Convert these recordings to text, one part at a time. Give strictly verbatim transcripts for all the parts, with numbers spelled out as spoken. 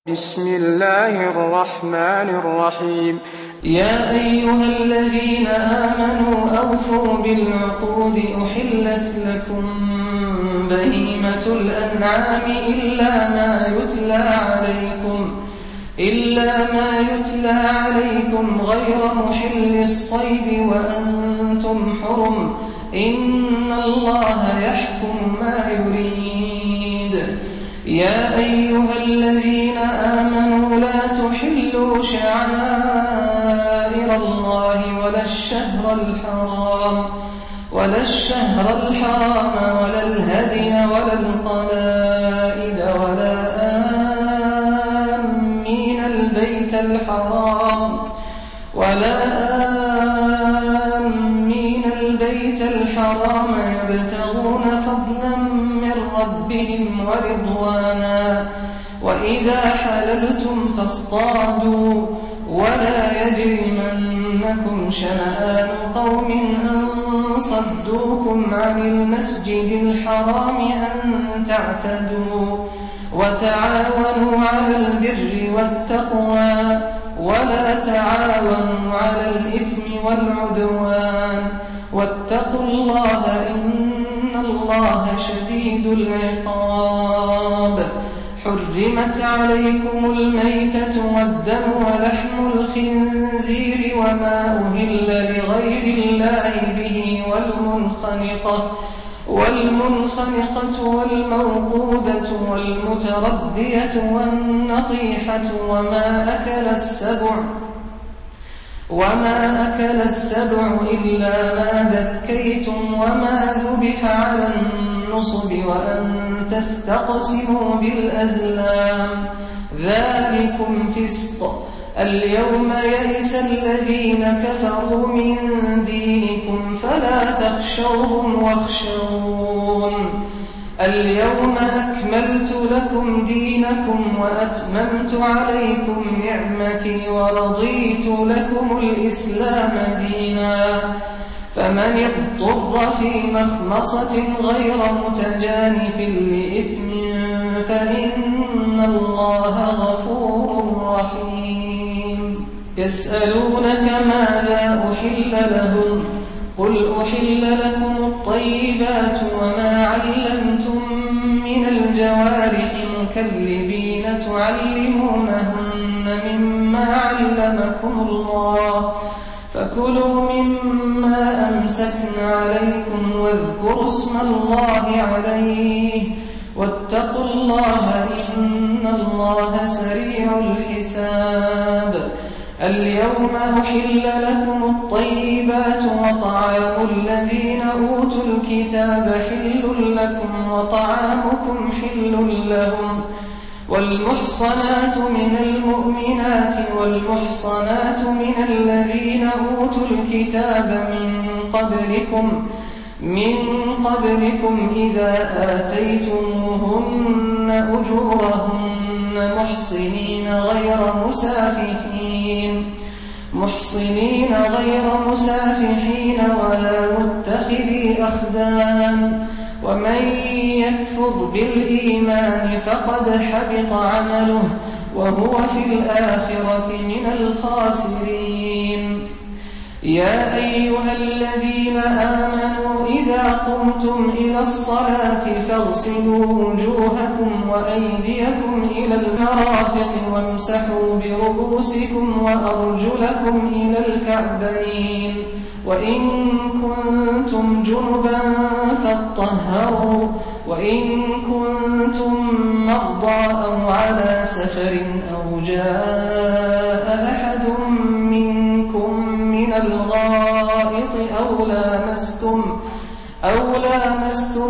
بسم الله الرحمن الرحيم. يا أيها الذين آمنوا أوفوا بالعقود أحلت لكم بهيمة الأنعام إلا ما يتلى عليكم إلا ما يتلى عليكم غير محل الصيد وأنتم حرم إن الله يحكم ما يريد. يا أيها الذين آمنوا لا تحلوا شعائر الله ولا الشهر الحرام ولا الشهر الحرام ولا الهدي ولا القلائد ولا آمين البيت الحرام ولا آمين البيت الحرام يبتغون فضلا من ربهم ورضوانا وإذا حللتم فاصطادوا ولا يجرمنكم شنآن قوم أن صدوكم عن المسجد الحرام أن تعتدوا وتعاونوا على البر والتقوى ولا تعاونوا على الإثم والعدوان واتقوا الله إن الله شديد العقاب. حرمت عليكم الميتة والدم ولحم الخنزير وما أهل لغير الله به والمنخنقة والمنخنقة والموقوذة والمتردية والنطيحة وما أكل السبع وما أكل السبع إلا ما ذكيتم وما ذبح على النصب وأن تستقسموا بالأزلام ذلكم فسق. اليوم يئس الذين كفروا من دينكم فلا تخشوهم واخشون. اليوم أكملت لكم دينكم وأتممت عليكم نعمتي ورضيت لكم الإسلام دينا فمن اضطر في مخمصة غير متجانف لإثم فإن الله غفور رحيم. يسألونك ماذا أحل لهم قل أحل لكم الطيبات وما علمتم من الجوارح مكلبين تعلمونهن مما علمكم الله فكلوا مما أمسكن عليكم واذكروا اسم الله عليه واتقوا الله إن الله سريع الحساب. اليوم أحل لكم الطيبات وطعام الذين أوتوا الكتاب حل لكم وطعامكم حل لهم والمحصنات من المؤمنات والمحصنات من الذين أوتوا الكتاب من قبلكم من قبلكم إذا آتيتموهن أجورهن محصنين غير مسافحين محصنين غير مسافحين ولا متخذي أخدان ومن يكفر بالإيمان فقد حبط عمله وهو في الآخرة من الخاسرين. يا أيها الذين آمنوا إذا قمتم إلى الصلاة فاغسلوا وجوهكم وأيديكم إلى المرافق وامسحوا برؤوسكم وأرجلكم إلى الكعبين وإن كنتم جنبا فاطهروا وإن كنتم مرضى أو على سفر أو جاء أحد منكم من الغائط أو لامستم أو لامستم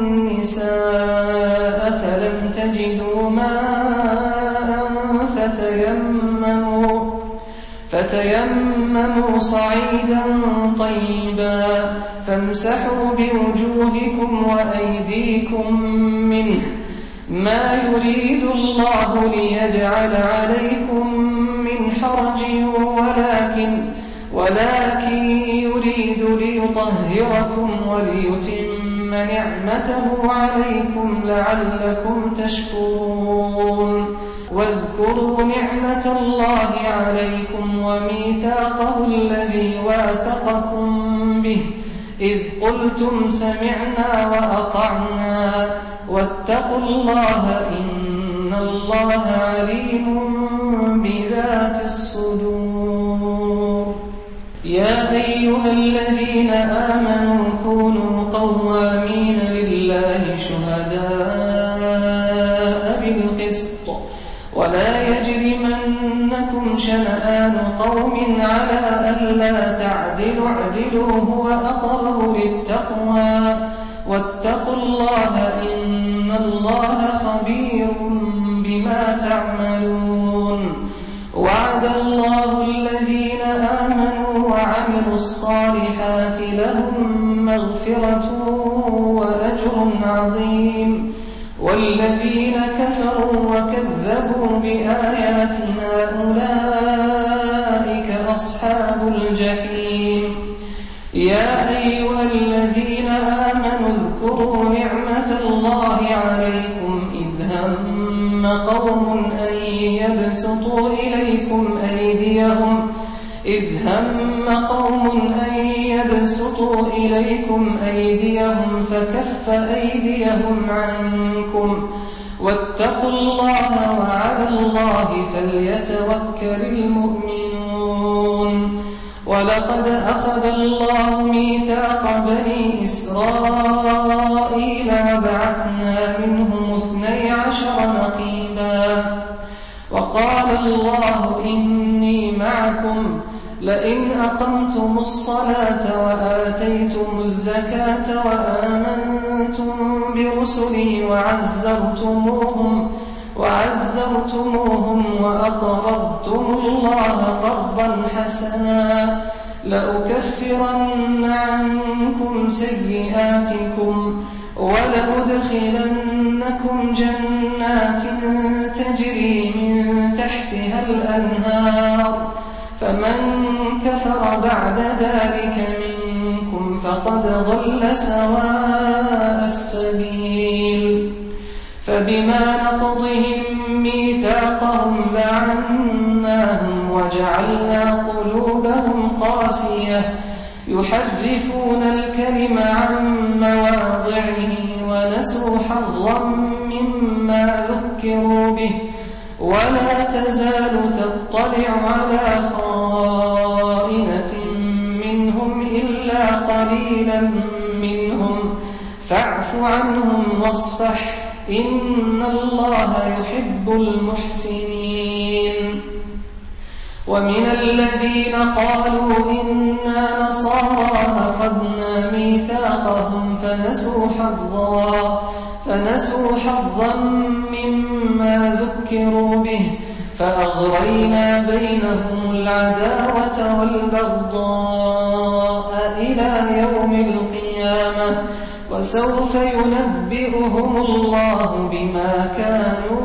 النساء فلم تجدوا ماء فتيمموا فتيمموا صعيدا طيبا فامسحوا بوجوهكم وأيديكم منه ما يريد الله ليجعل عليكم من حرج ولكن ولكن يريد ليطهركم وليتم نعمته عليكم لعلكم تشكرون. واذكروا نعمة الله عليكم وميثاقه الذي واثقكم به إذ قلتم سمعنا وأطعنا واتقوا الله إن الله عليم بذات الصدور. يا أيها الذين آمنوا كونوا قوامين لله شهداء بالقسط ولا يجرمنكم شنآن قوم على ألا تعدلوا اعدلوا هو أقرب للتقوى واتقوا الله إن الله خبير بما تعملون. وعد الله الذين آمنوا وعملوا الصالحات لهم مغفرة وأجر عظيم والذين كفروا وكذبوا بآياتنا أولئك أصحاب الجحيم. يا أيها الذين آمنوا اذكروا نعمة الله عليكم إذ هم قوم أن يبسطوا إليكم أيديهم إذ هم قوم أن يبسطوا إليكم أيديهم فكف أيديهم عنكم واتقوا الله وعلى الله فليتوكل المؤمنون. ولقد أخذ الله ميثاق بني إسرائيل وبعثنا منهم اثني عشر نقيبا وقال الله إني معكم لئن أقمتم الصلاة وآتيتم الزكاة وآمنتم برسلي وعزرتموهم وعزرتموهم وأقرضتم الله قرضا حسنا لأكفرن عنكم سيئاتكم ولأدخلنكم جنات تجري من تحتها الأنهار فمن كفر بعد ذلك منكم فقد ضل سواء السبيل. فبما نقضهم ميثاقهم لعناهم وجعلنا قلوبهم قاسية يحرفون الكلم عن مواضعه ونسوا حظا مما ذكروا به ولا تزال تطلع على خائنة منهم إلا قليلا منهم فاعف عنهم واصفح إن الله يحب المحسنين. ومن الذين قالوا إنا نصارى أخذنا ميثاقهم فنسوا حظا فنسوا حظا مما ذكروا به فأغرينا بينهم العداوة والبغضاء إلى يوم القيامة وسوف ينبئهم الله بما كانوا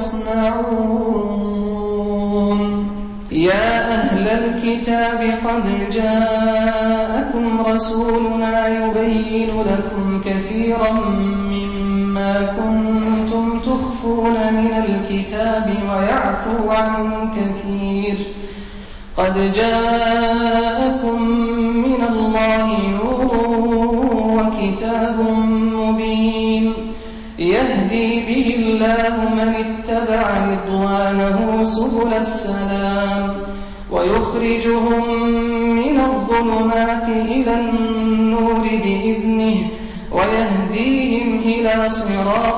يصنعون. يا أهل الكتاب قد جاءكم رسولنا يبين لكم كثيرا مما كنتم تخفون من الكتاب ويعفو عن كثير قد جاءكم من الله نور وكتاب مبين يهدي به الله من اتبع رضوانه سبل السلام ويخرجهم من الظلمات إلى النور بإذنه ويهديهم إلى صراط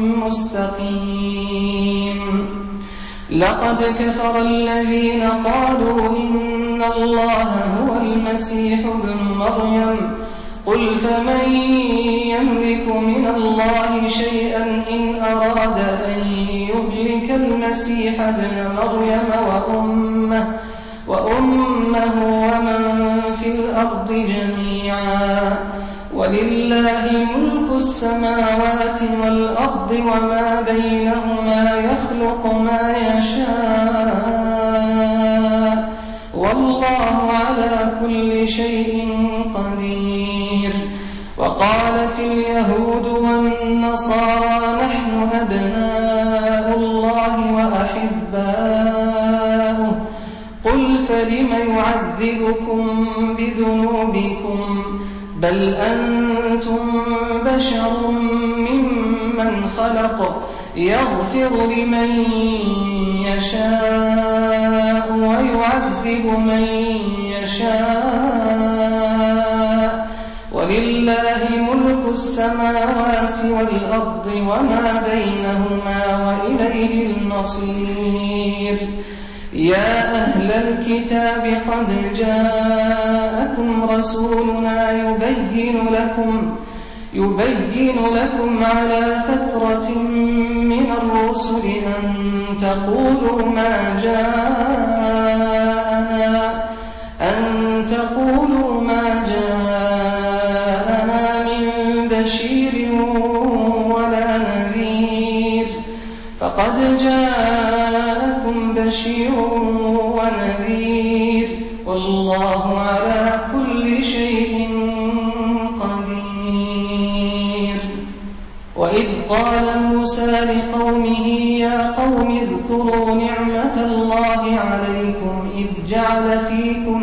مستقيم. لقد كفر الذين قالوا إن الله هو المسيح ابن مريم قل فمن يملك من الله شيئا إن أراد أن يهلك المسيح ابن مريم وأمه, وأمه ومن في الأرض جميعا ولله ملك السماوات والأرض وما بينهما يخلق ما يشاء والله على كل شيء قدير. وقالت اليهود والنصارى نحن أبناء الله وأحباؤه آباؤه قل فلم يعذبكم بذنوبكم بل أنتم بشر ممن خلق يغفر لمن يشاء ويعذب من يشاء ولله ملك السماوات والأرض وما بينهما وإليه المصير يا أهل الكتاب قد جاءكم رسولنا يبين لكم يبين لكم على فترة من الرسل أن تقولوا ما جاءنا أن تقولوا ما جاءنا من بشير ولا نذير فقد جاءكم بشير ونذير والله على كل شيء قدير. وإذ قال موسى لقومه يا قوم اذكروا نعمة الله عليكم إذ جعل فيكم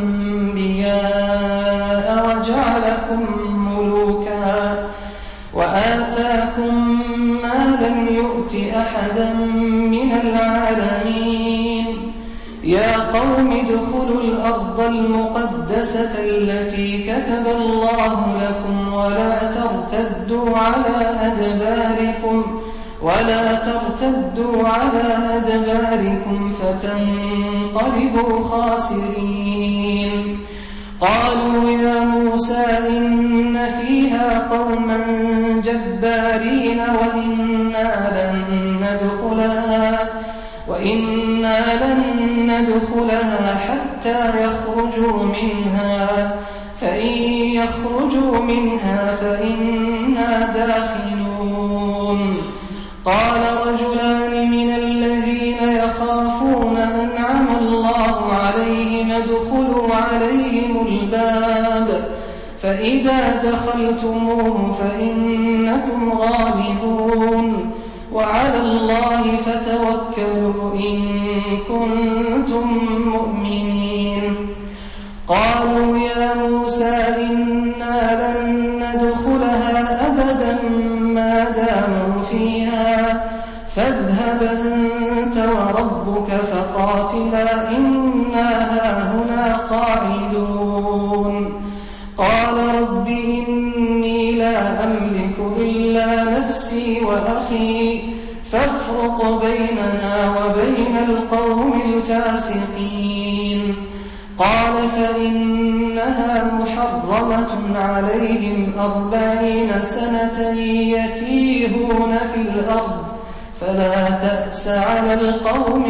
أنبياء وجعلكم ملوكا وآتاكم ما لم يؤت أحدا من العالمين يا قوم ادخلوا الأرض المقدسة التي كتب الله لكم ولا ترتدوا على أدباركم ولا ترتدوا على أدباركم فتنقلبوا خاسرين. قالوا يا موسى إن فيها قوما جبارين وإنا لن ندخلها وإنا لن ندخلها حتى يخرجوا منها فإن يخرجوا منها فإنا داخلون. قال رجلان من الذين يخافون أنعم الله عليهم ادخلوا عليهم الباب فإذا دخلتموه فإنكم غالبون وعلى الله فتوكلوا إن كنتم مؤمنين. قالوا يا موسى إنا لن ندخلها أبدا ما داموا فيها فاذهب أنت وربك فقاتلا إنا هاهنا قاعدون. قال رب إني لا أملك إلا نفسي وأخي فافرق بيننا وبين القوم الفاسقين. قال فإنها محرمة عليهم أربعين سنة يتيهون في الأرض فلا تأس على القوم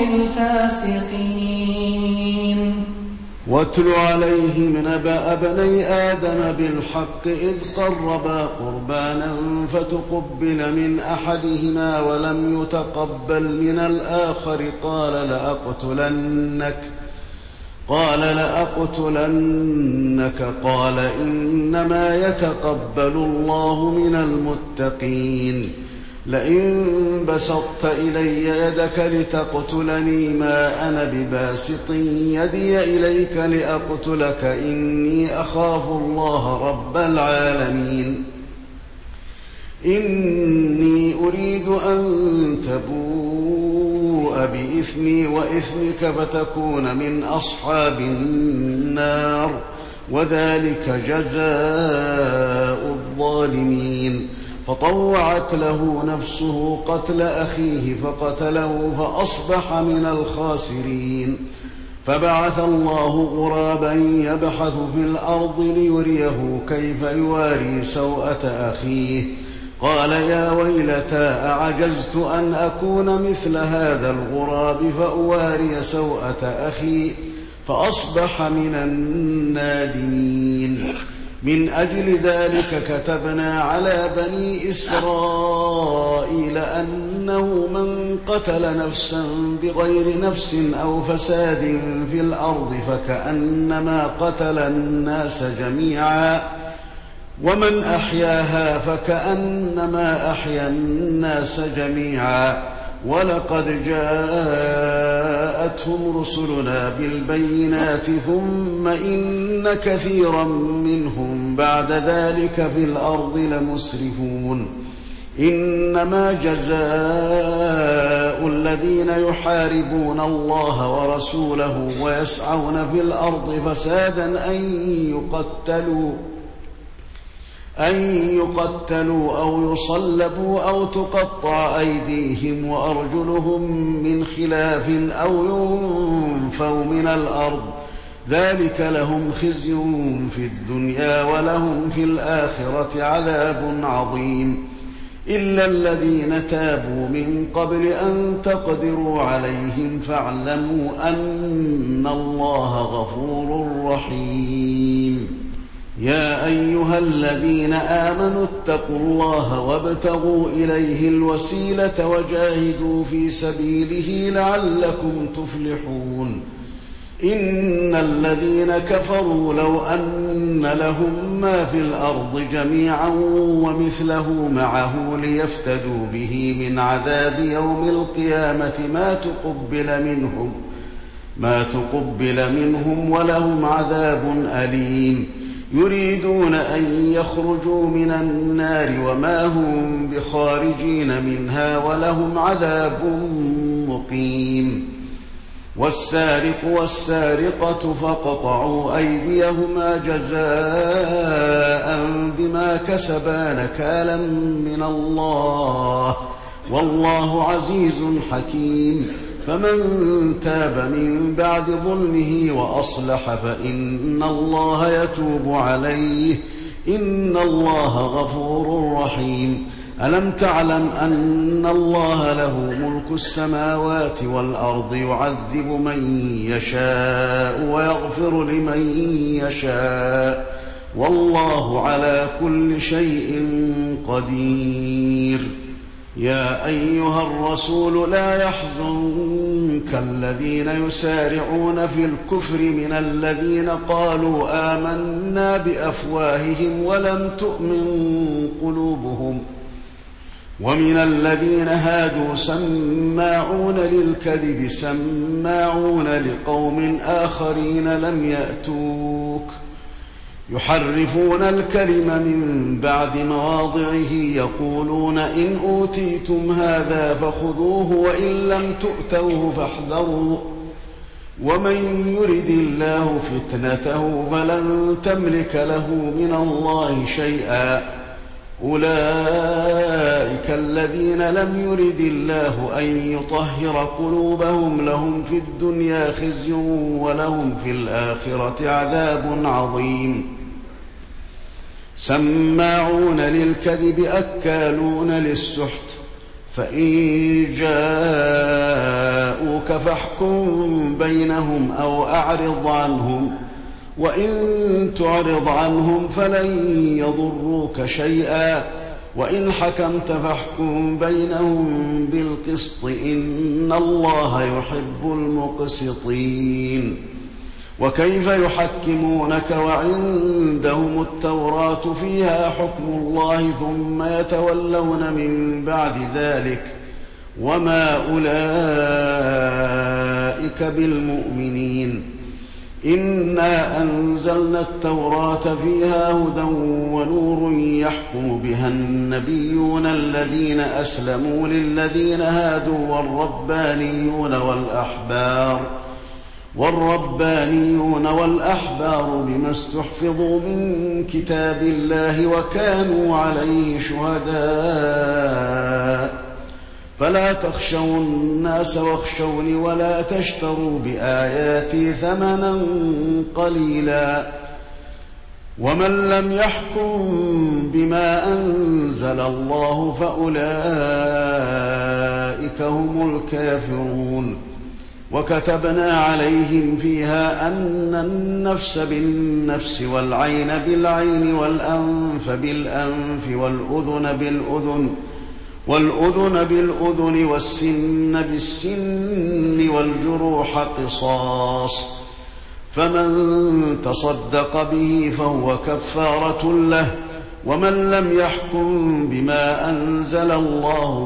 الفاسقين. واتل عليهم نبأ بني آدم بالحق إذ قربا قربانا فتقبل من أحدهما ولم يتقبل من الآخر قال لأقتلنك قال لأقتلنك قال إنما يتقبل الله من المتقين. لئن بسطت إلي يدك لتقتلني ما أنا بباسط يدي إليك لأقتلك إني أخاف الله رب العالمين. إني أريد أن تبوء بإثمي وإثمك فتكون من أصحاب النار وذلك جزاء الظالمين. فطوعت له نفسه قتل أخيه فقتله فأصبح من الخاسرين. فبعث الله غرابا يبحث في الأرض ليريه كيف يواري سوءة أخيه قال يا ويلتى أعجزت أن أكون مثل هذا الغراب فأواري سوءة أخي فأصبح من النادمين. من أجل ذلك كتبنا على بني إسرائيل أنه من قتل نفسا بغير نفس أو فساد في الأرض فكأنما قتل الناس جميعا ومن أحياها فكأنما أحيا الناس جميعا ولقد جاءتهم رسلنا بالبينات ثم إن كثيرا منهم بعد ذلك في الأرض لمسرفون إنما جزاء الذين يحاربون الله ورسوله ويسعون في الأرض فسادا أن يقتلوا أن يقتلوا أو يصلبوا أو تقطع أيديهم وأرجلهم من خلاف أو ينفوا من الأرض ذلك لهم خزي في الدنيا ولهم في الآخرة عذاب عظيم إلا الذين تابوا من قبل أن تقدروا عليهم فاعلموا أن الله غفور رحيم يا أيها الذين آمنوا اتقوا الله وابتغوا إليه الوسيلة وجاهدوا في سبيله لعلكم تفلحون إن الذين كفروا لو أن لهم ما في الأرض جميعا ومثله معه ليفتدوا به من عذاب يوم القيامة ما تقبل منهم ما تقبل منهم ولهم عذاب أليم يريدون أن يخرجوا من النار وما هم بخارجين منها ولهم عذاب مقيم والسارق والسارقة فاقطعوا أيديهما جزاء بما كسبا نكالا من الله والله عزيز حكيم فمن تاب من بعد ظلمه وأصلح فإن الله يتوب عليه إن الله غفور رحيم ألم تعلم أن الله له ملك السماوات والأرض يعذب من يشاء ويغفر لمن يشاء والله على كل شيء قدير يا أيها الرسول لا يحزنك الذين يسارعون في الكفر من الذين قالوا آمنا بأفواههم ولم تؤمن قلوبهم ومن الذين هادوا سماعون للكذب سماعون لقوم آخرين لم يأتوك يحرفون الكلم من بعد مواضعه يقولون إن أوتيتم هذا فخذوه وإن لم تؤتوه فاحذروا ومن يرد الله فتنته فلن تملك له من الله شيئا أولئك الذين لم يرد الله أن يطهر قلوبهم لهم في الدنيا خزي ولهم في الآخرة عذاب عظيم سماعون للكذب أكالون للسحت فإن جاءوك فاحكم بينهم أو أعرض عنهم وإن تعرض عنهم فلن يضروك شيئا وإن حكمت فاحكم بينهم بالقسط إن الله يحب المقسطين وكيف يحكمونك وعندهم التوراة فيها حكم الله ثم يتولون من بعد ذلك وما أولئك بالمؤمنين إنا أنزلنا التوراة فيها هدى ونور يحكم بها النبيون الذين أسلموا للذين هادوا والربانيون والأحبار والربانيون والأحبار بما استحفظوا من كتاب الله وكانوا عليه شهداء فلا تخشوا الناس واخشوني ولا تشتروا بآياتي ثمنا قليلا ومن لم يحكم بما أنزل الله فأولئك هم الكافرون وكتبنا عليهم فيها أن النفس بالنفس والعين بالعين والأنف بالأنف والأذن بالأذن والأذن بالأذن والسن بالسن والجروح قصاص فمن تصدق به فهو كفارة له ومن لم يحكم بما أنزل الله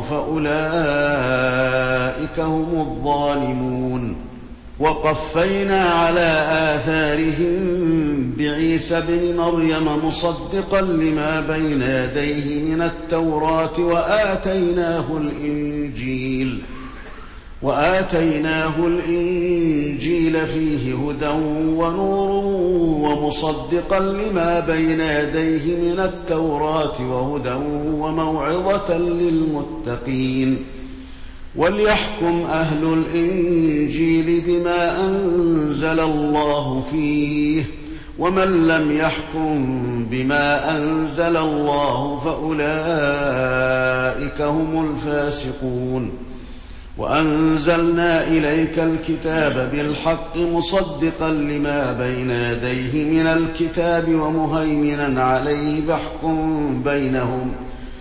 فأولئك هم الظالمون. وقفينا على آثارهم بعيسى ابن مريم مصدقا لما بين يديه من التوراة وآتيناه الإنجيل وآتيناه الإنجيل فيه هدى ونور ومصدقا لما بين يديه من التوراة وهدى وموعظة للمتقين. وليحكم أهل الإنجيل بما أنزل الله فيه، ومن لم يحكم بما أنزل الله فأولئك هم الفاسقون. وأنزلنا إليك الكتاب بالحق مصدقا لما بين يديه من الكتاب ومهيمنا عليه فاحكم بينهم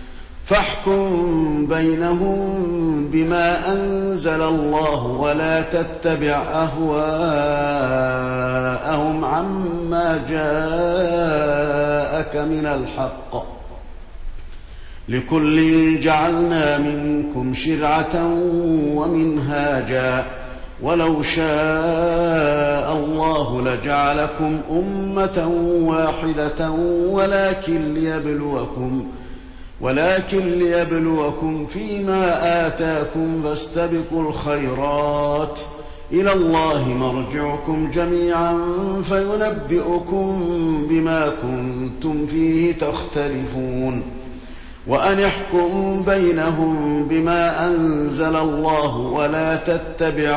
فاحكم بينهم بما أنزل الله ولا تتبع أهواءهم عما جاءك من الحق، لكل جعلنا منكم شرعة ومنهاجا ولو شاء الله لجعلكم أمة واحدة ولكن ليبلوكم ولكن ليبلوكم فيما آتاكم فاستبقوا الخيرات إلى الله مرجعكم جميعا فينبئكم بما كنتم فيه تختلفون. وأن احكم بينهم بما أنزل الله ولا تتبع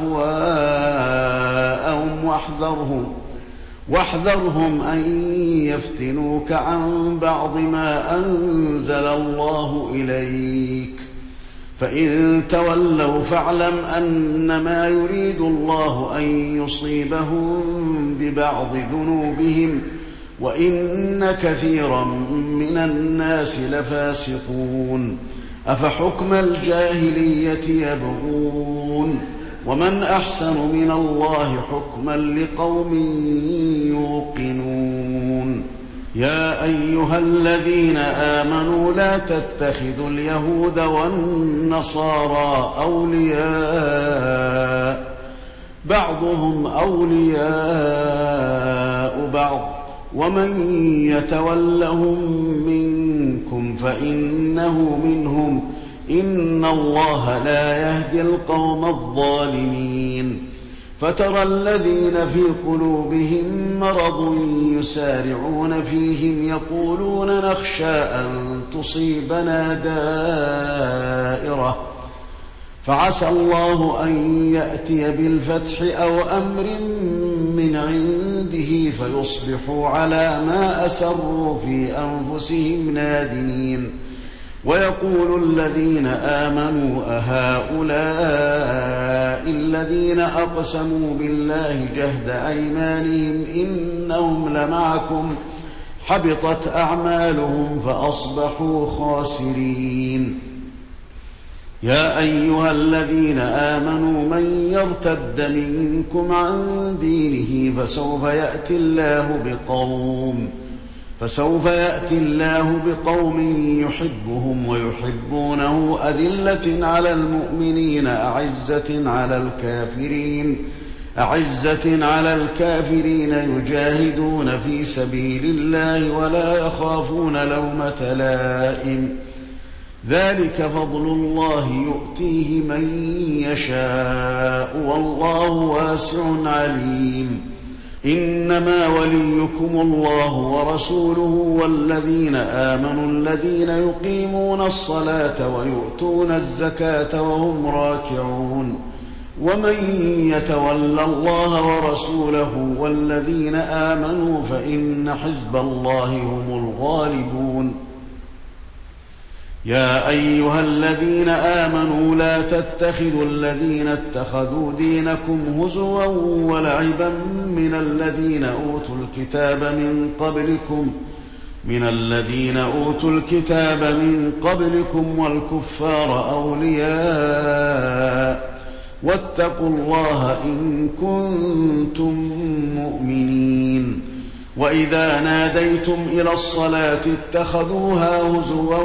أهواءهم واحذرهم واحذرهم أن يفتنوك عن بعض ما أنزل الله إليك، فإن تولوا فاعلم أنما يريد الله أن يصيبهم ببعض ذنوبهم وإن كثيرا من الناس لفاسقون. أفحكم الجاهلية يبغون ومن أحسن من الله حكما لقوم يوقنون. يا أيها الذين آمنوا لا تتخذوا اليهود والنصارى أولياء بعضهم أولياء بعض ومن يتولهم منكم فإنه منهم إن الله لا يهدي القوم الظالمين. فترى الذين في قلوبهم مرض يسارعون فيهم يقولون نخشى أن تصيبنا دائرة فعسى الله أن يأتي بالفتح أو أمر من عنده فيصبحوا على ما أسروا في أنفسهم نادمين. ويقول الذين آمنوا أهؤلاء الذين أقسموا بالله جهد أيمانهم إنهم لمعكم حبطت أعمالهم فأصبحوا خاسرين. يا أيها الذين آمنوا من يرتد منكم عن دينه فسوف يأتي الله بقوم فسوف يأتي الله بقوم يحبهم ويحبونه أذلة على المؤمنين أعزة على الكافرين أعزة على الكافرين يجاهدون في سبيل الله ولا يخافون لومة لائم ذلك فضل الله يؤتيه من يشاء والله واسع عليم. إنما وليكم الله ورسوله والذين آمنوا الذين يقيمون الصلاة ويؤتون الزكاة وهم راكعون. ومن يتول الله ورسوله والذين آمنوا فإن حزب الله هم الغالبون. يا أيها الذين آمنوا لا تتخذوا الذين اتخذوا دينكم هزوا ولعبا من الذين أوتوا الكتاب من قبلكم من الذين أوتوا الكتاب من قبلكم والكفار أولياء واتقوا الله إن كنتم مؤمنين. وإذا ناديتم إلى الصلاة اتخذوها هزوا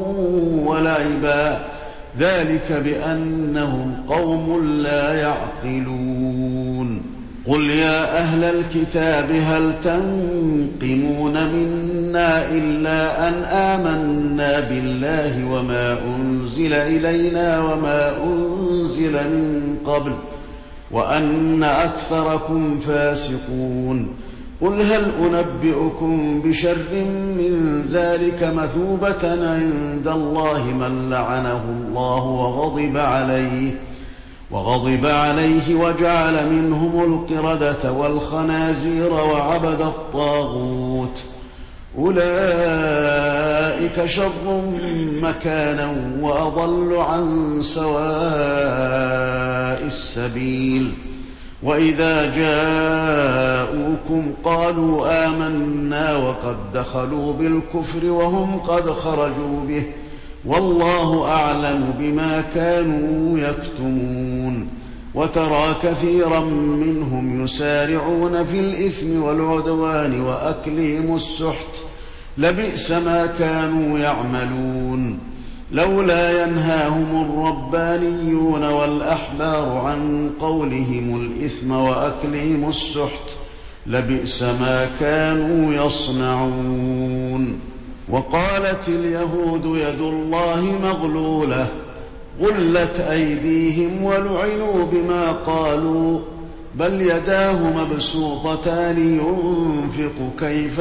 ولعبا ذلك بأنهم قوم لا يعقلون قل يا أهل الكتاب هل تنقمون منا إلا أن آمنا بالله وما أنزل إلينا وما أنزل من قبل وأن أكثركم فاسقون قل هل أنبئكم بشر من ذلك مثوبة عند الله من لعنه الله وغضب عليه وغضب عليه وجعل منهم القردة والخنازير وعبد الطاغوت أولئك شر مكانا وأضل عن سواء السبيل وإذا جاءوكم قالوا آمنا وقد دخلوا بالكفر وهم قد خرجوا به والله أعلم بما كانوا يكتمون وترى كثيرا منهم يسارعون في الإثم والعدوان وأكلهم السحت لبئس ما كانوا يعملون لولا ينهاهم الربانيون والأحبار عن قولهم الإثم وأكلهم السحت لبئس ما كانوا يصنعون وقالت اليهود يد الله مغلولة غلت أيديهم ولعنوا بما قالوا بل يداه مبسوطتان ينفق كيف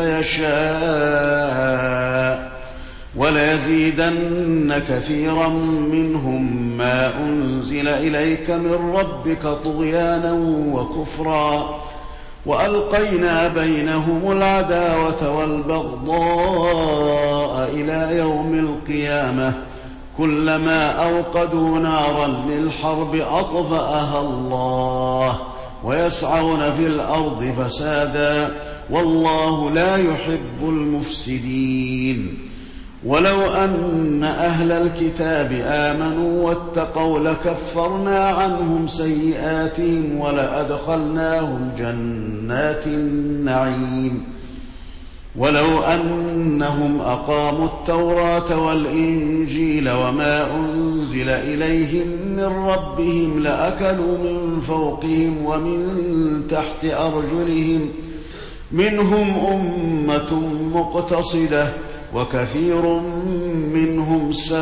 يشاء وليزيدن كثيرا منهم ما أنزل إليك من ربك طغيانا وكفرا وألقينا بينهم العداوة والبغضاء إلى يوم القيامة كلما أوقدوا نارا للحرب أطفأها الله ويسعون في الأرض فسادا والله لا يحب المفسدين ولو أن أهل الكتاب آمنوا واتقوا لكفرنا عنهم سيئاتهم ولأدخلناهم جنات النعيم ولو أنهم أقاموا التوراة والإنجيل وما أنزل إليهم من ربهم لأكلوا من فوقهم ومن تحت أرجلهم منهم أمة مقتصدة وكثير منهم ساء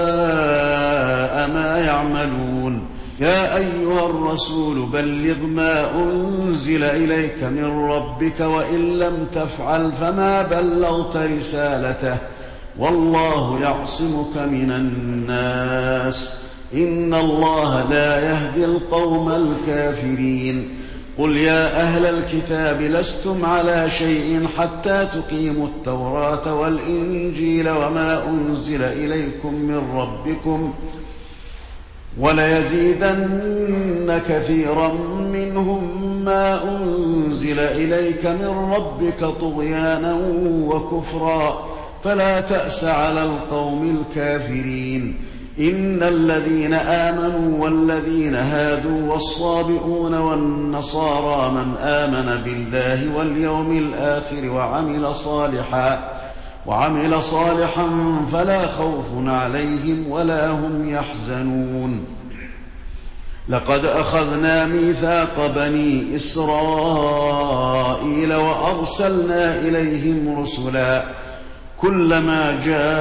ما يعملون يا أيها الرسول بلغ ما أنزل إليك من ربك وإن لم تفعل فما بلغت رسالته والله يعصمك من الناس إن الله لا يهدي القوم الكافرين قل يا أهل الكتاب لستم على شيء حتى تقيموا التوراة والإنجيل وما أنزل إليكم من ربكم وليزيدن كثيرا منهم ما أنزل إليك من ربك طغيانا وكفرا فلا تأس على القوم الكافرين إن الذين آمنوا والذين هادوا والصابئون والنصارى من آمن بالله واليوم الآخر وعمل صالحا وعمل صالحا فلا خوف عليهم ولا هم يحزنون لقد أخذنا ميثاق بني إسرائيل وأرسلنا إليهم رسلا كلما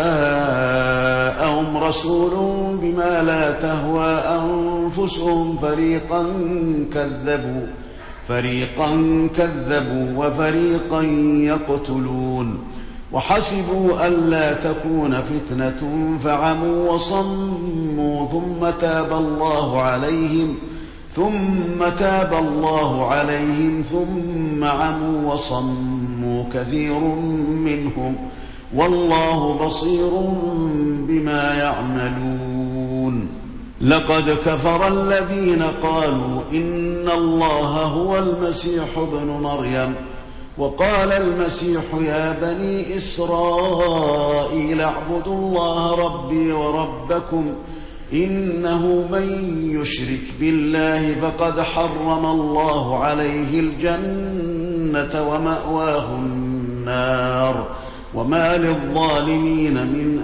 جاءهم رسول بما لا تهوى أنفسهم فريقا كذبوا فريقا كذبوا وفريقا يقتلون وحسبوا ألا تكون فتنة فعموا وصموا ثم تاب الله عليهم ثم تاب الله عليهم ثم عموا وصموا كثير منهم والله بصير بما يعملون لقد كفر الذين قالوا إن الله هو المسيح ابن مريم وقال المسيح يا بني إسرائيل اعبدوا الله ربي وربكم إنه من يشرك بالله فقد حرم الله عليه الجنة الجنة ومأواه النار وما للظالمين من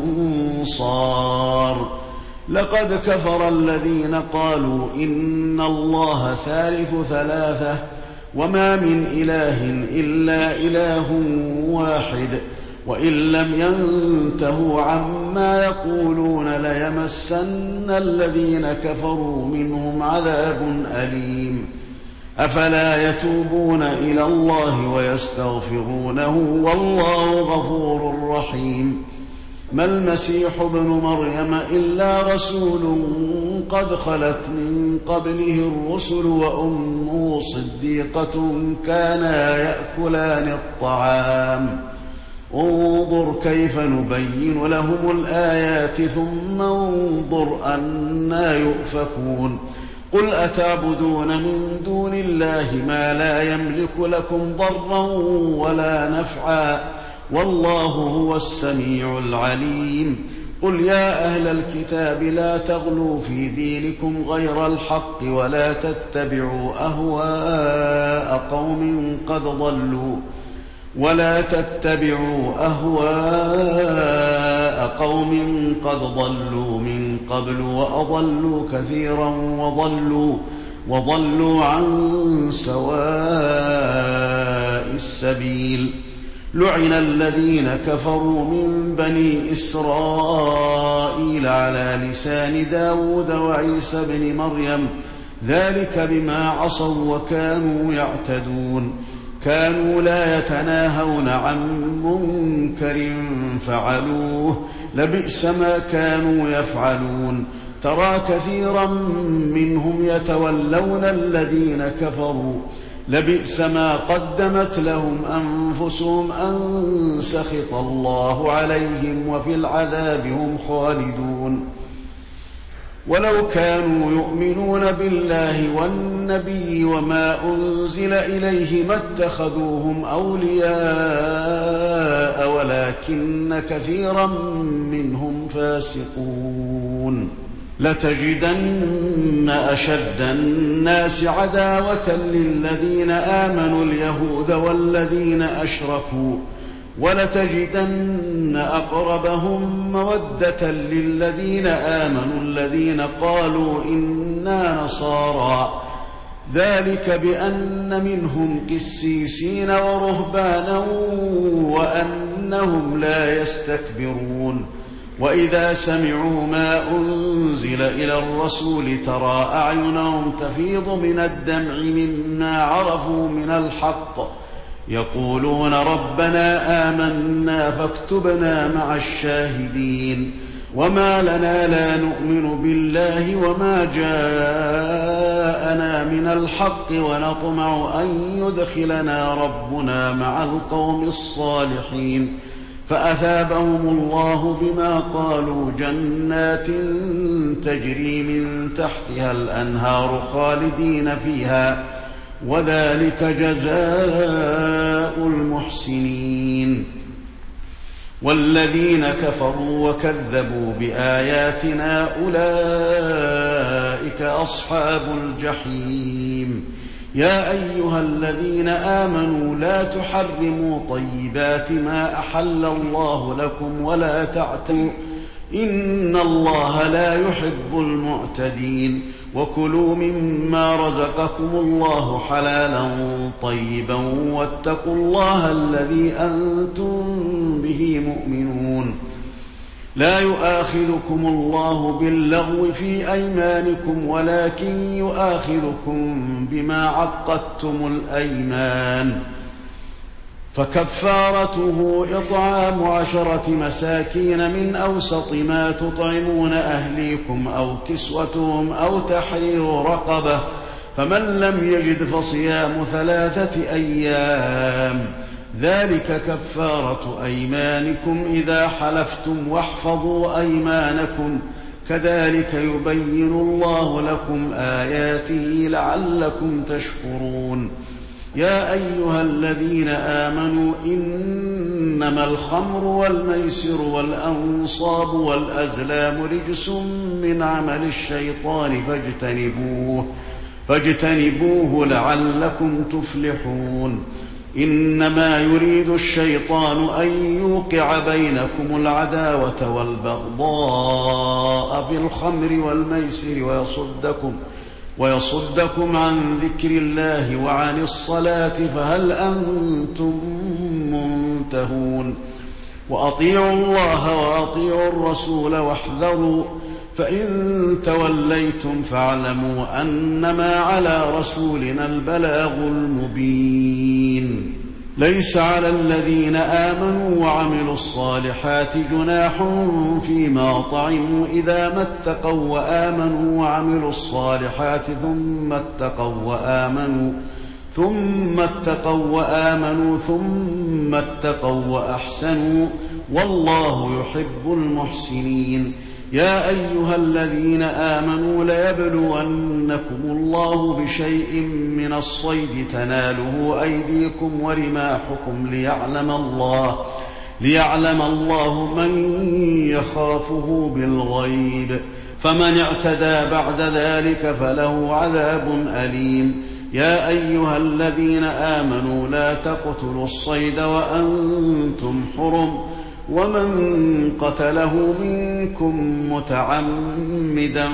أنصار. لقد كفر الذين قالوا إن الله ثالث ثلاثة وما من إله إلا إله واحد وإن لم ينتهوا عما يقولون ليمسن الذين كفروا منهم عذاب أليم. أفلا يتوبون إلى الله ويستغفرونه والله غفور رحيم. ما المسيح ابن مريم إلا رسول قد خلت من قبله الرسل وأمه صديقة كانا يأكلان الطعام. انظر كيف نبين لهم الآيات ثم انظر أنى يؤفكون. قل أتعبدون من دون الله ما لا يملك لكم ضرا ولا نفعا والله هو السميع العليم. قل يا أهل الكتاب لا تغلوا في دينكم غير الحق ولا تتبعوا أهواء قوم قد ضلوا ولا تتبعوا أهواء قوم قد ضلوا من قبل وأضلوا كثيرا وضلوا وضلوا عن سواء السبيل. لعن الذين كفروا من بني إسرائيل على لسان داود وعيسى بن مريم ذلك بما عصوا وكانوا يعتدون. كانوا لا يتناهون عن منكر فعلوه لبئس ما كانوا يفعلون. ترى كثيرا منهم يتولون الذين كفروا لبئس ما قدمت لهم أنفسهم أن سخط الله عليهم وفي العذاب هم خالدون. ولو كانوا يؤمنون بالله والنبي وما أنزل إليه ما اتخذوهم أولياء ولكن كثيرا منهم فاسقون. لتجدن أشد الناس عداوة للذين آمنوا اليهود والذين أشركوا ولتجدن أقربهم مودة للذين آمنوا الذين قالوا إنا نصارى ذلك بأن منهم قسيسين ورهبانا وأنهم لا يستكبرون. وإذا سمعوا ما أنزل إلى الرسول ترى أعينهم تفيض من الدمع مما عرفوا من الحق يقولون ربنا آمنا فاكتبنا مع الشاهدين. وما لنا لا نؤمن بالله وما جاءنا من الحق ونطمع أن يدخلنا ربنا مع القوم الصالحين. فأثابهم الله بما قالوا جنات تجري من تحتها الأنهار خالدين فيها وذلك جزاء المحسنين. والذين كفروا وكذبوا بآياتنا أولئك أصحاب الجحيم. يا أيها الذين آمنوا لا تحرموا طيبات ما أحل الله لكم ولا تعتدوا إن الله لا يحب المعتدين. وكلوا مما رزقكم الله حلالا طيبا واتقوا الله الذي أنتم به مؤمنون. لا يؤاخذكم الله باللغو في أيمانكم ولكن يؤاخذكم بما عقدتم الأيمان فكفارته إطعام عشرة مساكين من أوسط ما تطعمون أهليكم أو كسوتهم أو تحرير رقبة فمن لم يجد فصيام ثلاثة أيام ذلك كفارة أيمانكم إذا حلفتم واحفظوا أيمانكم كذلك يبين الله لكم آياته لعلكم تشكرون. يا أيها الذين آمنوا إنما الخمر والميسر والأنصاب والأزلام رجس من عمل الشيطان فاجتنبوه, فاجتنبوه لعلكم تفلحون. إنما يريد الشيطان أن يوقع بينكم العداوة والبغضاء في الخمر والميسر ويصدكم, ويصدكم عن ذكر الله وعن الصلاة فهل أنتم منتهون وأطيعوا الله وأطيعوا الرسول واحذروا فإن توليتم فاعلموا أنما على رسولنا البلاغ المبين. ليس على الذين آمنوا وعملوا الصالحات جناح فيما طعموا إذا ما اتقوا وآمنوا وعملوا الصالحات ثم اتقوا وآمنوا ثم اتقوا وآمنوا ثم اتقوا وأحسنوا والله يحب المحسنين. يا أيها الذين آمنوا ليبلونكم الله بشيء من الصيد تناله أيديكم ورماحكم ليعلم الله, ليعلم الله من يخافه بالغيب فمن اعتدى بعد ذلك فله عذاب أليم. يا أيها الذين آمنوا لا تقتلوا الصيد وأنتم حرم ومن قتله منكم متعمدا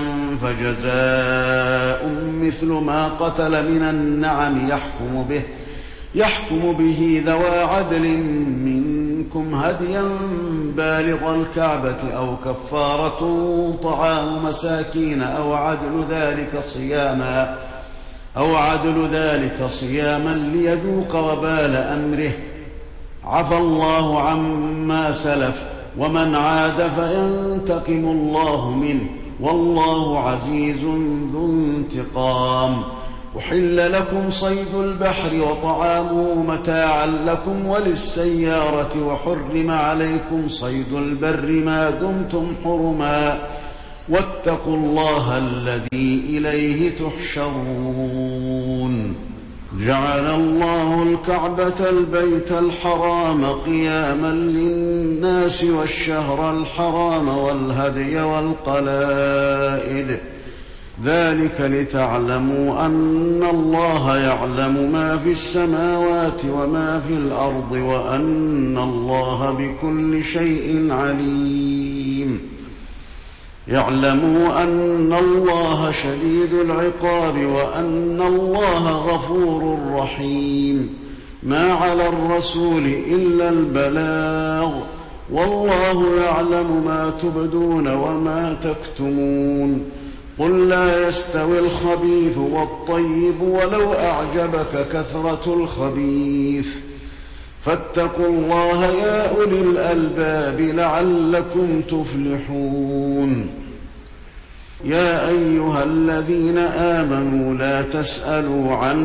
فجزاء مثل ما قتل من النعم يحكم به, يحكم به ذوى عدل منكم هديا بالغ الكعبة أو كفارة طعام مساكين أو عدل ذلك صياما أو عدل ذلك صياما ليذوق وبال أمره. عفى الله عما سلف ومن عاد فينتقم الله منه والله عزيز ذو انتقام. أحل لكم صيد البحر وطعامه متاعا لكم وللسيارة وحرم عليكم صيد البر ما دمتم حرما واتقوا الله الذي إليه تحشرون. جعل الله الكعبة البيت الحرام قياما للناس والشهر الحرام والهدي والقلائد ذلك لتعلموا أن الله يعلم ما في السماوات وما في الأرض وأن الله بكل شيء عليم. يعلموا أن الله شديد العقاب وأن الله غفور رحيم. ما على الرسول إلا البلاغ والله يعلم ما تبدون وما تكتمون. قل لا يستوي الخبيث والطيب ولو أعجبك كثرة الخبيث فاتقوا الله يا أولي الألباب لعلكم تفلحون. يا أيها الذين آمنوا لا تسألوا عن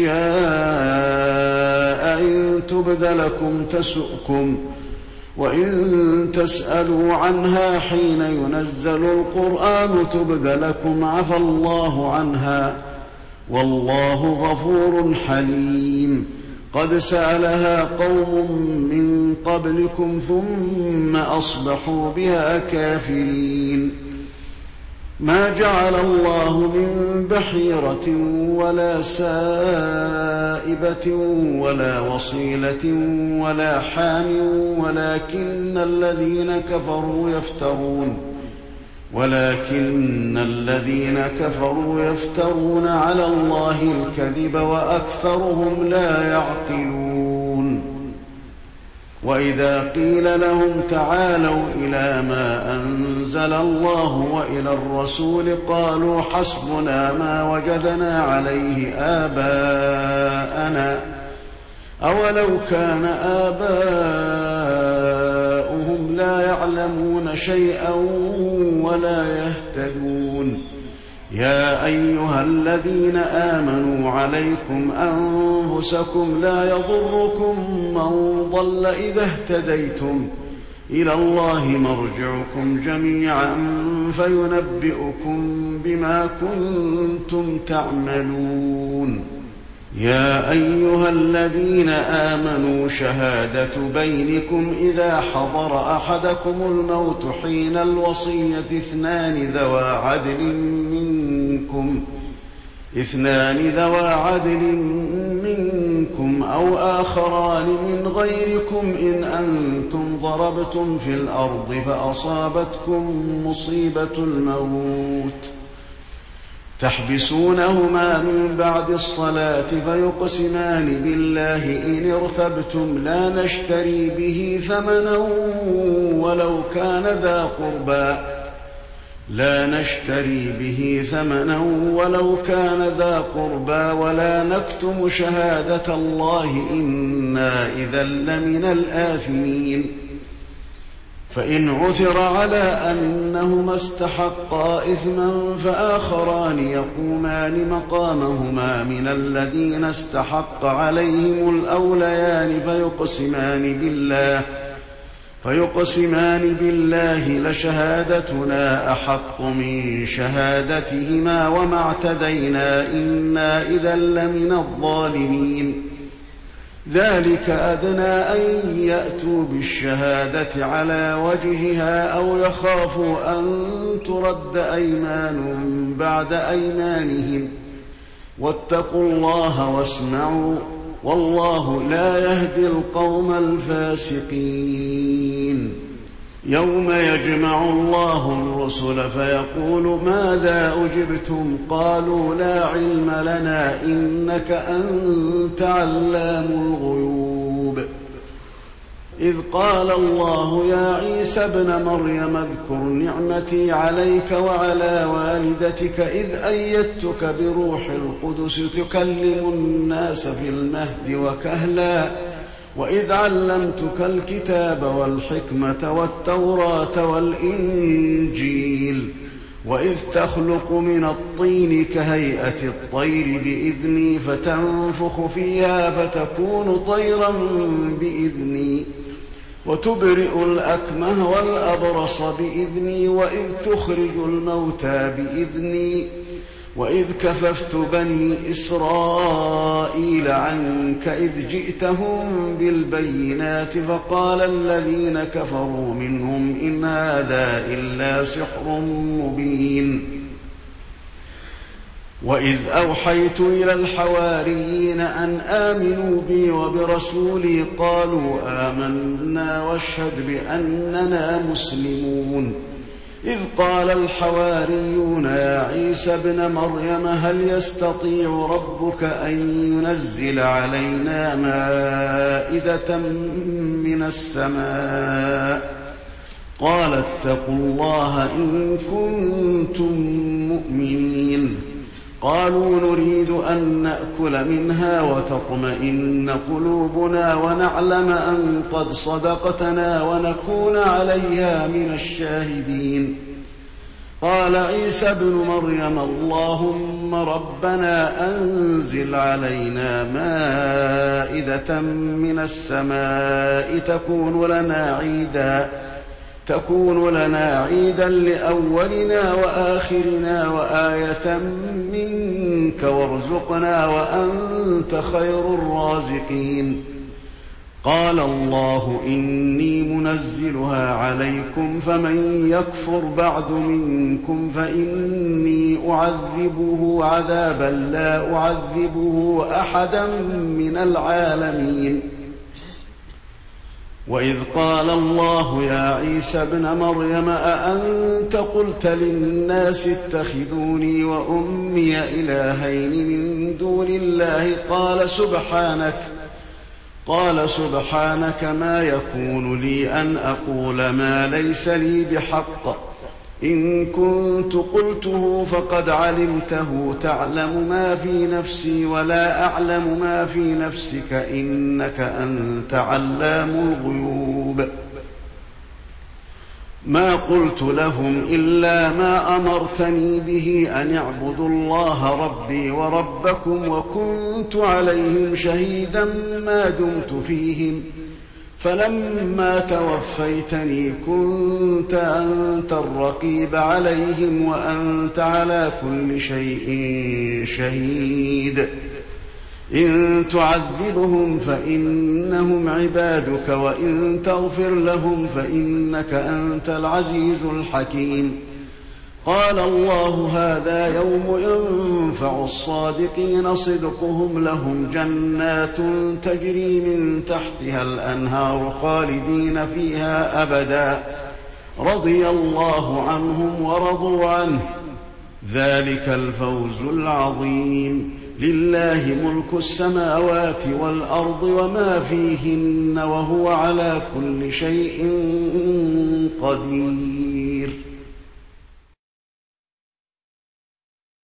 أشياء إن تبد لكم تسؤكم وإن تسألوا عنها حين ينزل القرآن تبد لكم عفى الله عنها والله غفور حليم. قد سألها قوم من قبلكم ثم أصبحوا بها كافرين. ما جعل الله من بحيرة ولا سائبة ولا وصيلة ولا حام ولكن الذين كفروا يفترون ولكن الذين كفروا يفترون على الله الكذب وأكثرهم لا يعقلون. وإذا قيل لهم تعالوا إلى ما أنزل الله وإلى الرسول قالوا حسبنا ما وجدنا عليه آباءنا أولو كان آباؤهم لا يعلمون شيئا ولا يهتدون. يا أيها الذين آمنوا عليكم أنفسكم لا يضركم من ضل إذا اهتديتم إلى الله مرجعكم جميعا فينبئكم بما كنتم تعملون. يا أيها الذين آمنوا شهادة بينكم إذا حضر أحدكم الموت حين الوصية اثنان ذوى عدل منكم اثنان ذوى عدل منكم أو آخران من غيركم إن أنتم ضربتم في الأرض فأصابتكم مصيبة الموت تحبسونهما من بعد الصلاة فيقسمان بالله إن ارتبتم لا نشتري به ثمنا ولو كان ذا قربى لا نشتري به ثمنا ولو كان ذا قربى ولا نكتم شهادة الله إنا إذا لمن الآثمين فإن عثر على أنهما استحقا إثما فآخران يقومان مقامهما من الذين استحق عليهم الأوليان فيقسمان بالله فيقسمان بالله لشهادتنا أحق من شهادتهما وما اعتدينا إنا إذا لمن الظالمين ذلك أدنى أن يأتوا بالشهادة على وجهها أو يخافوا أن ترد أيمان بعد أيمانهم واتقوا الله واسمعوا والله لا يهدي القوم الفاسقين يوم يجمع الله الرسل فيقول ماذا أجبتم قالوا لا علم لنا إنك أنت علام الغيوب إذ قال الله يا عيسى ابن مريم اذكر نعمتي عليك وعلى والدتك إذ أيدتك بروح القدس تكلم الناس في المهد وكهلا وإذ علمتك الكتاب والحكمة والتوراة والإنجيل وإذ تخلق من الطين كهيئة الطير بإذني فتنفخ فيها فتكون طيرا بإذني وتبرئ الأكمه والأبرص بإذني وإذ تخرج الموتى بإذني وإذ كففت بني إسرائيل عنك إذ جئتهم بالبينات فقال الذين كفروا منهم إن هذا إلا سحر مبين وإذ أوحيت إلى الحواريين أن آمنوا بي وبرسولي قالوا آمنا واشهد بأننا مسلمون إذ قال الحواريون يا عيسى ابن مريم هل يستطيع ربك أن ينزل علينا مائدة من السماء قال اتقوا الله إن كنتم مؤمنين قالوا نريد أن نأكل منها وتطمئن قلوبنا ونعلم أن قد صدقتنا ونكون عليها من الشاهدين قال عيسى ابن مريم اللهم ربنا أنزل علينا مائدة من السماء تكون لنا عيدا تكون لنا عيدا لأولنا وآخرنا وآية منك وارزقنا وأنت خير الرازقين قال الله إني منزلها عليكم فمن يكفر بعد منكم فإني أعذبه عذابا لا أعذبه أحدا من العالمين وإذ قال الله يا عيسى ابن مريم أأنت قلت للناس اتخذوني وأمي إلهين من دون الله قال سبحانك قال سبحانك ما يكون لي أن أقول ما ليس لي بحق إن كنت قلته فقد علمته تعلم ما في نفسي ولا أعلم ما في نفسك إنك أنت علام الغيوب ما قلت لهم إلا ما أمرتني به أن اعبدوا الله ربي وربكم وكنت عليهم شهيدا ما دمت فيهم فلما توفيتني كنت أنت الرقيب عليهم وأنت على كل شيء شهيد إن تعذبهم فإنهم عبادك وإن تغفر لهم فإنك أنت العزيز الحكيم قال الله هذا يوم ينفع الصادقين صدقهم لهم جنات تجري من تحتها الأنهار خالدين فيها أبدا رضي الله عنهم ورضوا عنه ذلك الفوز العظيم لله ملك السماوات والأرض وما فيهن وهو على كل شيء قدير